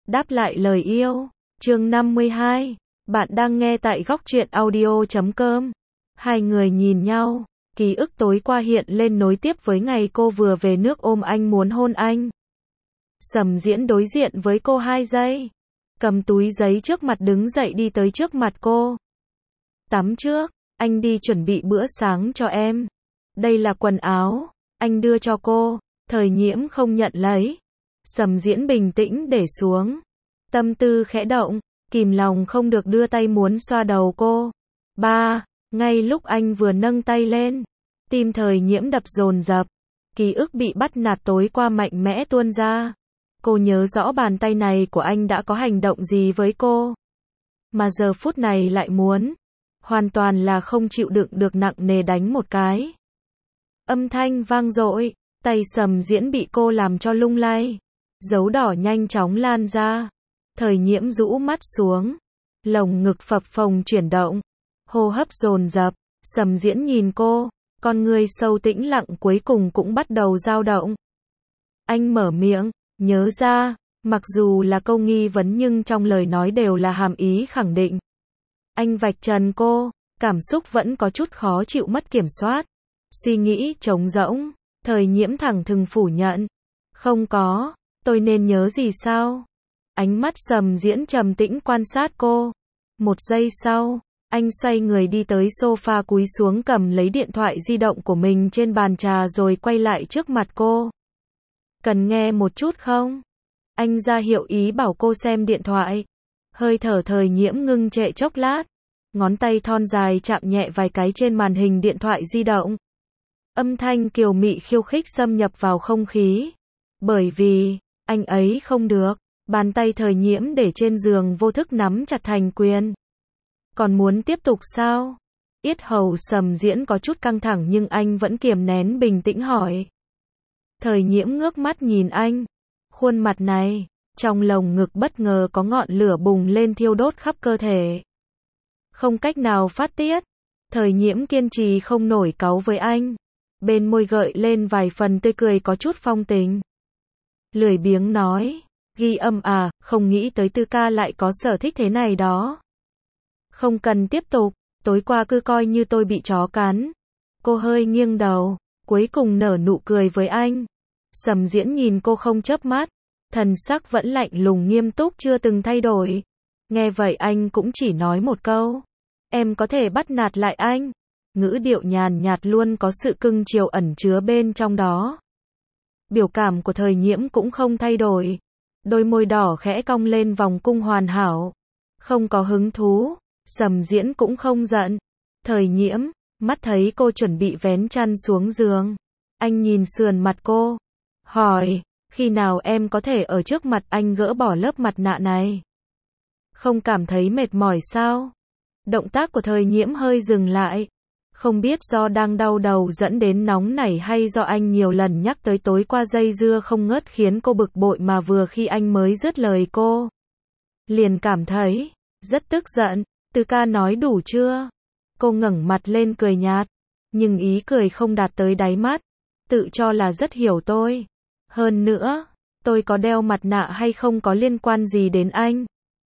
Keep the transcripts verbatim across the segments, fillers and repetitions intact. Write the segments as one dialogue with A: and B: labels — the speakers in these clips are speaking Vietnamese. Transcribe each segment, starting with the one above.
A: Đáp lại lời yêu. Chương năm mươi hai. Bạn đang nghe tại góc truyện audio chấm com. Hai người nhìn nhau, ký ức tối qua hiện lên nối tiếp với ngày cô vừa về nước ôm anh muốn hôn anh. Sầm Diễn đối diện với cô hai giây, cầm túi giấy trước mặt đứng dậy đi tới trước mặt cô. Tắm trước, anh đi chuẩn bị bữa sáng cho em. Đây là quần áo, anh đưa cho cô. Thời Nhiễm không nhận lấy. Sầm Diễn bình tĩnh để xuống. Tâm tư khẽ động, kìm lòng không được đưa tay muốn xoa đầu cô. Ba, ngay lúc anh vừa nâng tay lên, tim Thời Nhiễm đập dồn dập. Ký ức bị bắt nạt tối qua mạnh mẽ tuôn ra. Cô nhớ rõ bàn tay này của anh đã có hành động gì với cô, mà giờ phút này lại muốn, hoàn toàn là không chịu đựng được nặng nề đánh một cái. Âm thanh vang dội, tay Sầm Diễn bị cô làm cho lung lay. Dấu đỏ nhanh chóng lan ra. Thời Nhiễm rũ mắt xuống, lồng ngực phập phồng chuyển động, hô hấp dồn dập. Sầm Diễn nhìn cô, con người sâu tĩnh lặng cuối cùng cũng bắt đầu dao động. Anh mở miệng, nhớ ra, mặc dù là câu nghi vấn nhưng trong lời nói đều là hàm ý khẳng định. Anh vạch trần cô, cảm xúc vẫn có chút khó chịu mất kiểm soát. Suy nghĩ trống rỗng, Thời Nhiễm thẳng thừng phủ nhận. Không có, tôi nên nhớ gì sao? Ánh mắt Sầm Diễn trầm tĩnh quan sát cô. Một giây sau, anh xoay người đi tới sofa cúi xuống cầm lấy điện thoại di động của mình trên bàn trà rồi quay lại trước mặt cô. Cần nghe một chút không? Anh ra hiệu ý bảo cô xem điện thoại. Hơi thở Thời Nhiễm ngưng trệ chốc lát. Ngón tay thon dài chạm nhẹ vài cái trên màn hình điện thoại di động. Âm thanh kiều mị khiêu khích xâm nhập vào không khí. Bởi vì, anh ấy không được. Bàn tay Thời Nhiễm để trên giường vô thức nắm chặt thành quyền. Còn muốn tiếp tục sao? Yết hầu Sầm Diễn có chút căng thẳng nhưng anh vẫn kiềm nén bình tĩnh hỏi. Thời Nhiễm ngước mắt nhìn anh. Khuôn mặt này, trong lồng ngực bất ngờ có ngọn lửa bùng lên thiêu đốt khắp cơ thể. Không cách nào phát tiết. Thời Nhiễm kiên trì không nổi cáu với anh. Bên môi gợi lên vài phần tươi cười có chút phong tình. Lười biếng nói. Ghi âm à, không nghĩ tới Tư ca lại có sở thích thế này đó. Không cần tiếp tục, tối qua cứ coi như tôi bị chó cắn. Cô hơi nghiêng đầu, cuối cùng nở nụ cười với anh. Sầm Diễn nhìn cô không chớp mắt, thần sắc vẫn lạnh lùng nghiêm túc chưa từng thay đổi. Nghe vậy anh cũng chỉ nói một câu. Em có thể bắt nạt lại anh. Ngữ điệu nhàn nhạt luôn có sự cưng chiều ẩn chứa bên trong đó. Biểu cảm của Thời Nhiễm cũng không thay đổi. Đôi môi đỏ khẽ cong lên vòng cung hoàn hảo. Không có hứng thú. Sầm Diễn cũng không giận. Thời Nhiễm, mắt thấy cô chuẩn bị vén chăn xuống giường. Anh nhìn sườn mặt cô. Hỏi, khi nào em có thể ở trước mặt anh gỡ bỏ lớp mặt nạ này? Không cảm thấy mệt mỏi sao? Động tác của Thời Nhiễm hơi dừng lại. Không biết do đang đau đầu dẫn đến nóng nảy hay do anh nhiều lần nhắc tới tối qua dây dưa không ngớt khiến cô bực bội mà vừa khi anh mới dứt lời cô. Liền cảm thấy, rất tức giận. Tư ca nói đủ chưa? Cô ngẩng mặt lên cười nhạt. Nhưng ý cười không đạt tới đáy mắt. Tự cho là rất hiểu tôi. Hơn nữa, tôi có đeo mặt nạ hay không có liên quan gì đến anh.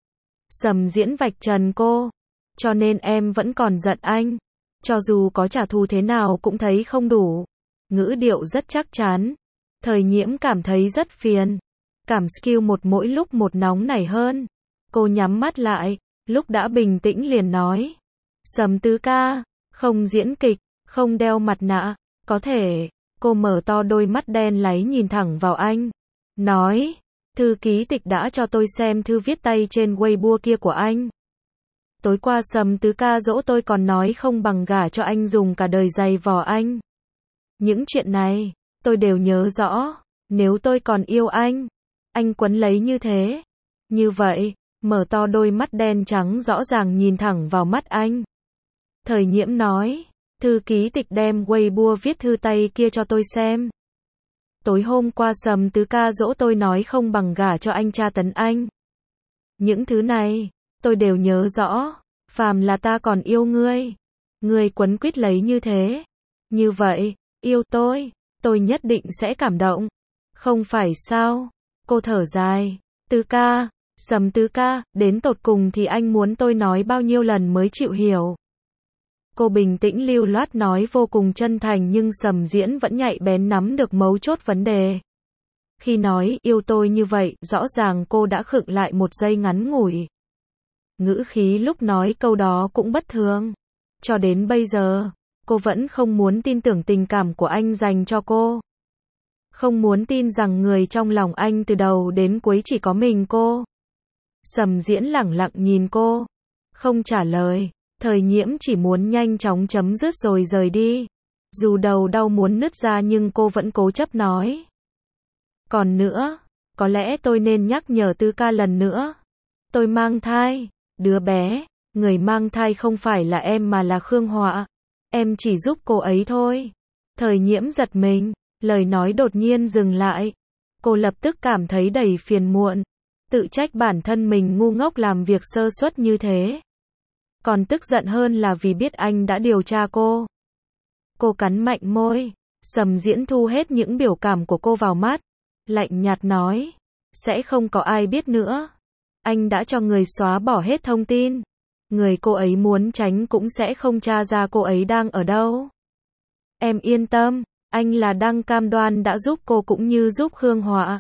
A: Sầm Diễn vạch trần cô. Cho nên em vẫn còn giận anh. Cho dù có trả thù thế nào cũng thấy không đủ. Ngữ điệu rất chắc chắn. Thời Nhiễm cảm thấy rất phiền. Cảm skill một mỗi lúc một nóng nảy hơn. Cô nhắm mắt lại, lúc đã bình tĩnh liền nói. Sầm tứ ca, không diễn kịch, không đeo mặt nạ, có thể. Cô mở to đôi mắt đen láy nhìn thẳng vào anh. Nói, thư ký tịch đã cho tôi xem thư viết tay trên Weibo kia của anh. Tối qua Sầm tứ ca dỗ tôi còn nói không bằng gả cho anh dùng cả đời giày vò anh. Những chuyện này, tôi đều nhớ rõ. Nếu tôi còn yêu anh, anh quấn lấy như thế. Như vậy, mở to đôi mắt đen trắng rõ ràng nhìn thẳng vào mắt anh. Thời Nhiễm nói, thư ký tịch đem Weibo viết thư tay kia cho tôi xem. Tối hôm qua Sầm tứ ca dỗ tôi nói không bằng gả cho anh tra tấn anh. Những thứ này, tôi đều nhớ rõ. Phàm là ta còn yêu ngươi, ngươi quấn quýt lấy như thế. Như vậy, yêu tôi, tôi nhất định sẽ cảm động. Không phải sao? Cô thở dài. Tứ ca, Sầm tứ ca, đến tột cùng thì anh muốn tôi nói bao nhiêu lần mới chịu hiểu. Cô bình tĩnh lưu loát nói vô cùng chân thành nhưng Sầm Diễn vẫn nhạy bén nắm được mấu chốt vấn đề. Khi nói yêu tôi như vậy, rõ ràng cô đã khựng lại một giây ngắn ngủi. Ngữ khí lúc nói câu đó cũng bất thường. Cho đến bây giờ, cô vẫn không muốn tin tưởng tình cảm của anh dành cho cô. Không muốn tin rằng người trong lòng anh từ đầu đến cuối chỉ có mình cô. Sầm Diễn lẳng lặng nhìn cô, không trả lời. Thời Nhiễm chỉ muốn nhanh chóng chấm dứt rồi rời đi. Dù đầu đau muốn nứt ra nhưng cô vẫn cố chấp nói. Còn nữa, có lẽ tôi nên nhắc nhở Tư ca lần nữa. Tôi mang thai, đứa bé, người mang thai không phải là em mà là Khương Họa. Em chỉ giúp cô ấy thôi. Thời Nhiễm giật mình, lời nói đột nhiên dừng lại. Cô lập tức cảm thấy đầy phiền muộn, tự trách bản thân mình ngu ngốc làm việc sơ suất như thế. Còn tức giận hơn là vì biết anh đã điều tra cô. Cô cắn mạnh môi, Sầm Diễn thu hết những biểu cảm của cô vào mắt, lạnh nhạt nói, sẽ không có ai biết nữa. Anh đã cho người xóa bỏ hết thông tin. Người cô ấy muốn tránh cũng sẽ không tra ra cô ấy đang ở đâu. Em yên tâm, anh là đang cam đoan đã giúp cô cũng như giúp Khương Họa.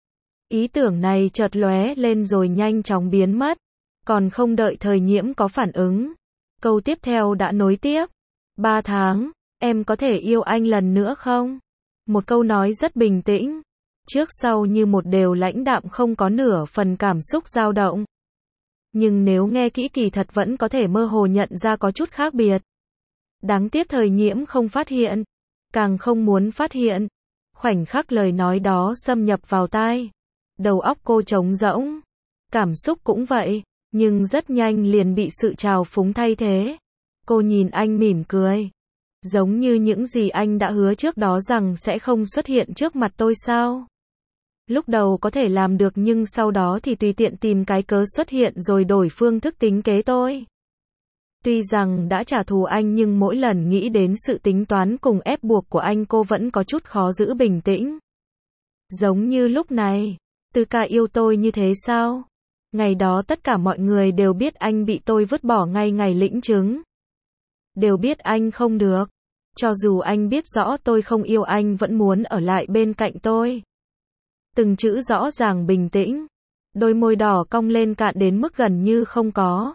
A: Ý tưởng này chợt lóe lên rồi nhanh chóng biến mất. Còn không đợi Thời Nhiễm có phản ứng, câu tiếp theo đã nối tiếp. Ba tháng, em có thể yêu anh lần nữa không? Một câu nói rất bình tĩnh, trước sau như một đều lãnh đạm không có nửa phần cảm xúc dao động. Nhưng nếu nghe kỹ kỳ thật vẫn có thể mơ hồ nhận ra có chút khác biệt. Đáng tiếc Thời Nhiễm không phát hiện, càng không muốn phát hiện. Khoảnh khắc lời nói đó xâm nhập vào tai, đầu óc cô trống rỗng, cảm xúc cũng vậy. Nhưng rất nhanh liền bị sự trào phúng thay thế. Cô nhìn anh mỉm cười. Giống như những gì anh đã hứa trước đó rằng sẽ không xuất hiện trước mặt tôi sao? Lúc đầu có thể làm được nhưng sau đó thì tùy tiện tìm cái cớ xuất hiện rồi đổi phương thức tính kế tôi. Tuy rằng đã trả thù anh nhưng mỗi lần nghĩ đến sự tính toán cùng ép buộc của anh cô vẫn có chút khó giữ bình tĩnh. Giống như lúc này, Tư ca yêu tôi như thế sao? Ngày đó tất cả mọi người đều biết anh bị tôi vứt bỏ ngay ngày lĩnh chứng. Đều biết anh không được. Cho dù anh biết rõ tôi không yêu anh vẫn muốn ở lại bên cạnh tôi. Từng chữ rõ ràng bình tĩnh. Đôi môi đỏ cong lên cạn đến mức gần như không có.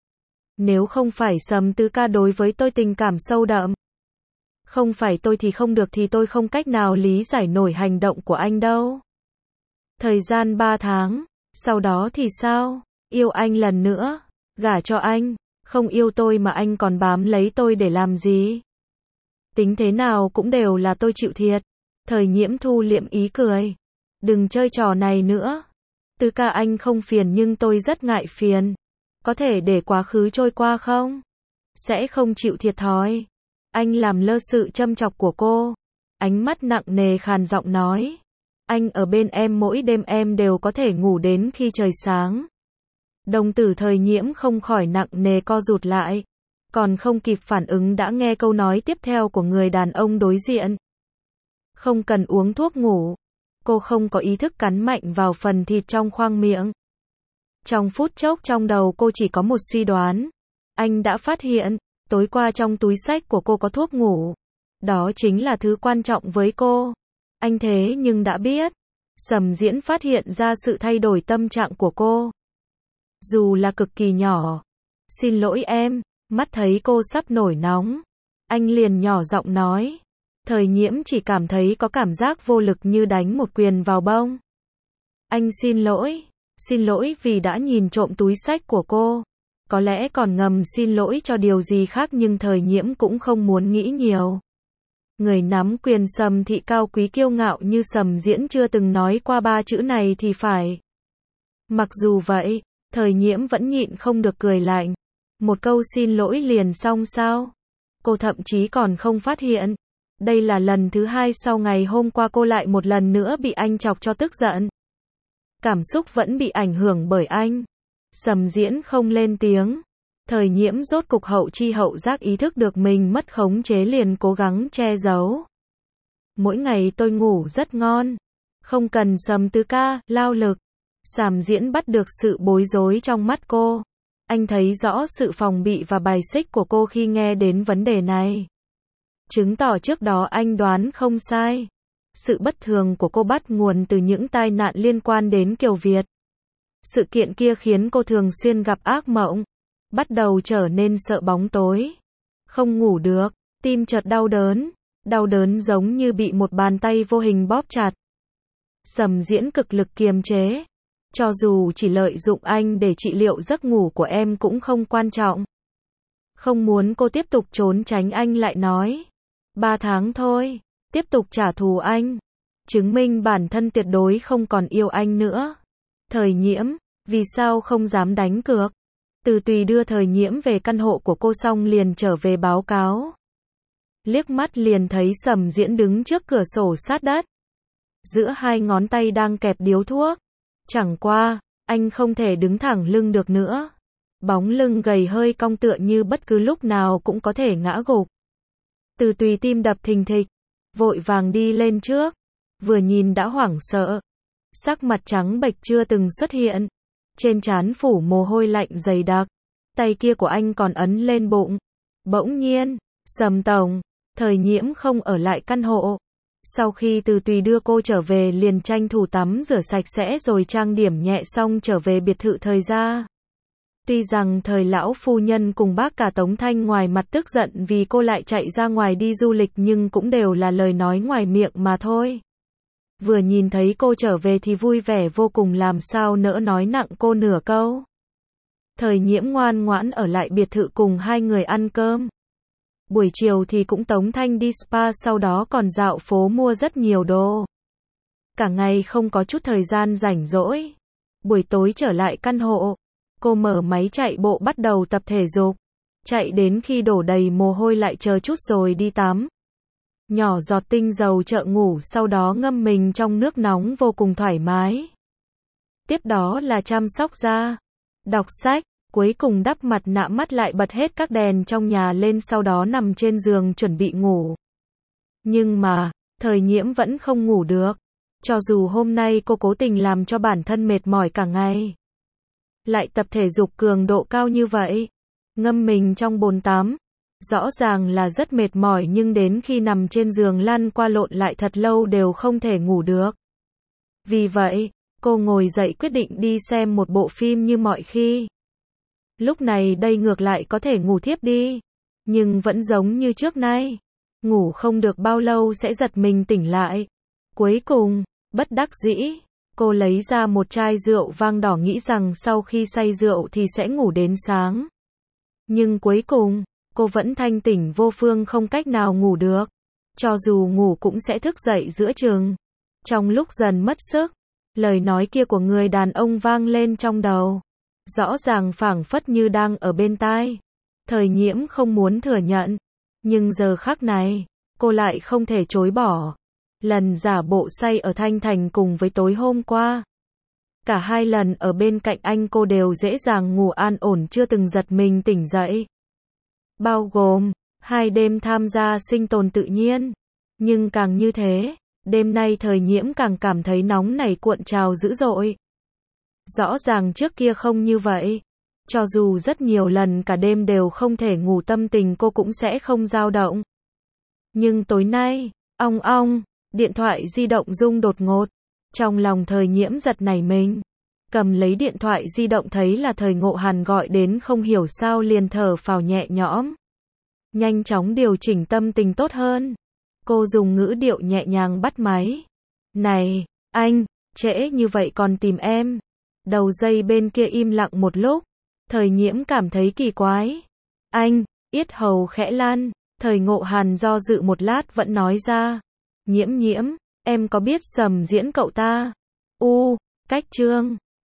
A: Nếu không phải Sầm Tứ ca đối với tôi tình cảm sâu đậm. Không phải tôi thì không được thì tôi không cách nào lý giải nổi hành động của anh đâu. Thời gian ba tháng. Sau đó thì sao? Yêu anh lần nữa, gả cho anh, không yêu tôi mà anh còn bám lấy tôi để làm gì? Tính thế nào cũng đều là tôi chịu thiệt. Thời Nhiễm thu liệm ý cười. Đừng chơi trò này nữa. Tứ ca anh không phiền nhưng tôi rất ngại phiền. Có thể để quá khứ trôi qua không? Sẽ không chịu thiệt thòi. Anh làm lơ sự châm chọc của cô. Ánh mắt nặng nề khàn giọng nói. Anh ở bên em mỗi đêm em đều có thể ngủ đến khi trời sáng. Đồng tử Thời Nhiễm không khỏi nặng nề co rụt lại. Còn không kịp phản ứng đã nghe câu nói tiếp theo của người đàn ông đối diện. Không cần uống thuốc ngủ. Cô không có ý thức cắn mạnh vào phần thịt trong khoang miệng. Trong phút chốc trong đầu cô chỉ có một suy đoán. Anh đã phát hiện, tối qua trong túi xách của cô có thuốc ngủ. Đó chính là thứ quan trọng với cô. Anh thế nhưng đã biết. Sầm Diễn phát hiện ra sự thay đổi tâm trạng của cô. Dù là cực kỳ nhỏ. Xin lỗi em, mắt thấy cô sắp nổi nóng. Anh liền nhỏ giọng nói. Thời Nhiễm chỉ cảm thấy có cảm giác vô lực như đánh một quyền vào bông. Anh xin lỗi. Xin lỗi vì đã nhìn trộm túi xách của cô. Có lẽ còn ngầm xin lỗi cho điều gì khác nhưng Thời Nhiễm cũng không muốn nghĩ nhiều. Người nắm quyền Sầm thị cao quý kiêu ngạo như Sầm Diễn chưa từng nói qua ba chữ này thì phải. Mặc dù vậy, Thời Nhiễm vẫn nhịn không được cười lạnh. Một câu xin lỗi liền xong sao? Cô thậm chí còn không phát hiện. Đây là lần thứ hai sau ngày hôm qua cô lại một lần nữa bị anh chọc cho tức giận. Cảm xúc vẫn bị ảnh hưởng bởi anh. Sầm Diễn không lên tiếng. Thời Nhiễm rốt cục hậu chi hậu giác ý thức được mình mất khống chế liền cố gắng che giấu. Mỗi ngày tôi ngủ rất ngon. Không cần Sầm Tứ ca lao lực. Sàm Diễn bắt được sự bối rối trong mắt cô. Anh thấy rõ sự phòng bị và bài xích của cô khi nghe đến vấn đề này. Chứng tỏ trước đó anh đoán không sai. Sự bất thường của cô bắt nguồn từ những tai nạn liên quan đến Kiều Việt. Sự kiện kia khiến cô thường xuyên gặp ác mộng, bắt đầu trở nên sợ bóng tối, không ngủ được, tim chợt đau đớn, đau đớn giống như bị một bàn tay vô hình bóp chặt. Sầm Diễn cực lực kiềm chế, cho dù chỉ lợi dụng anh để trị liệu giấc ngủ của em cũng không quan trọng. Không muốn cô tiếp tục trốn tránh anh lại nói, ba tháng thôi, tiếp tục trả thù anh, chứng minh bản thân tuyệt đối không còn yêu anh nữa. Thời Nhiễm, vì sao không dám đánh cược? Từ Tùy đưa Thời Nhiễm về căn hộ của cô xong liền trở về báo cáo. Liếc mắt liền thấy Sầm Diễn đứng trước cửa sổ sát đất. Giữa hai ngón tay đang kẹp điếu thuốc. Chẳng qua, anh không thể đứng thẳng lưng được nữa. Bóng lưng gầy hơi cong tựa như bất cứ lúc nào cũng có thể ngã gục. Từ Tùy tim đập thình thịch, vội vàng đi lên trước. Vừa nhìn đã hoảng sợ. Sắc mặt trắng bệch chưa từng xuất hiện. Trên trán phủ mồ hôi lạnh dày đặc. Tay kia của anh còn ấn lên bụng. Bỗng nhiên, Sầm tổng, Thời Nhiễm không ở lại căn hộ. Sau khi Từ Tùy đưa cô trở về liền tranh thủ tắm rửa sạch sẽ rồi trang điểm nhẹ xong trở về biệt thự Thời gia. Tuy rằng Thời lão phu nhân cùng bác cả Tống Thanh ngoài mặt tức giận vì cô lại chạy ra ngoài đi du lịch nhưng cũng đều là lời nói ngoài miệng mà thôi. Vừa nhìn thấy cô trở về thì vui vẻ vô cùng, làm sao nỡ nói nặng cô nửa câu. Thời Nhiễm ngoan ngoãn ở lại biệt thự cùng hai người ăn cơm. Buổi chiều thì cũng Tống Thanh đi spa, sau đó còn dạo phố mua rất nhiều đồ. Cả ngày không có chút thời gian rảnh rỗi. Buổi tối trở lại căn hộ, cô mở máy chạy bộ bắt đầu tập thể dục. Chạy đến khi đổ đầy mồ hôi lại chờ chút rồi đi tắm. Nhỏ giọt tinh dầu trợ ngủ, sau đó ngâm mình trong nước nóng vô cùng thoải mái. Tiếp đó là chăm sóc da, đọc sách, cuối cùng đắp mặt nạ, mắt lại bật hết các đèn trong nhà lên, sau đó nằm trên giường chuẩn bị ngủ. Nhưng mà, Thời Nhiễm vẫn không ngủ được. Cho dù hôm nay cô cố tình làm cho bản thân mệt mỏi cả ngày. Lại tập thể dục cường độ cao như vậy. Ngâm mình trong bồn tắm. Rõ ràng là rất mệt mỏi nhưng đến khi nằm trên giường lăn qua lộn lại thật lâu đều không thể ngủ được. Vì vậy, cô ngồi dậy quyết định đi xem một bộ phim như mọi khi. Lúc này đây ngược lại có thể ngủ thiếp đi. Nhưng vẫn giống như trước nay. Ngủ không được bao lâu sẽ giật mình tỉnh lại. Cuối cùng, bất đắc dĩ, cô lấy ra một chai rượu vang đỏ nghĩ rằng sau khi say rượu thì sẽ ngủ đến sáng. Nhưng cuối cùng, cô vẫn thanh tỉnh vô phương, không cách nào ngủ được. Cho dù ngủ cũng sẽ thức dậy giữa chừng. Trong lúc dần mất sức, lời nói kia của người đàn ông vang lên trong đầu. Rõ ràng phảng phất như đang ở bên tai. Thời Nhiễm không muốn thừa nhận. Nhưng giờ khắc này, cô lại không thể chối bỏ. Lần giả bộ say ở Thanh Thành cùng với tối hôm qua. Cả hai lần ở bên cạnh anh cô đều dễ dàng ngủ an ổn, chưa từng giật mình tỉnh dậy. Bao gồm, hai đêm tham gia sinh tồn tự nhiên. Nhưng càng như thế, đêm nay Thời Nhiễm càng cảm thấy nóng nảy cuộn trào dữ dội. Rõ ràng trước kia không như vậy. Cho dù rất nhiều lần cả đêm đều không thể ngủ, tâm tình cô cũng sẽ không dao động. Nhưng tối nay, ong ong, điện thoại di động rung đột ngột. Trong lòng Thời Nhiễm giật nảy mình. Cầm lấy điện thoại di động thấy là Thời Ngộ Hàn gọi đến, không hiểu sao liền thở phào nhẹ nhõm. Nhanh chóng điều chỉnh tâm tình tốt hơn. Cô dùng ngữ điệu nhẹ nhàng bắt máy. Này, anh, trễ như vậy còn tìm em. Đầu dây bên kia im lặng một lúc. Thời Nhiễm cảm thấy kỳ quái. Anh, yết hầu khẽ lan. Thời Ngộ Hàn do dự một lát vẫn nói ra. Nhiễm Nhiễm, em có biết Sầm Diễn cậu ta? U, cách chương.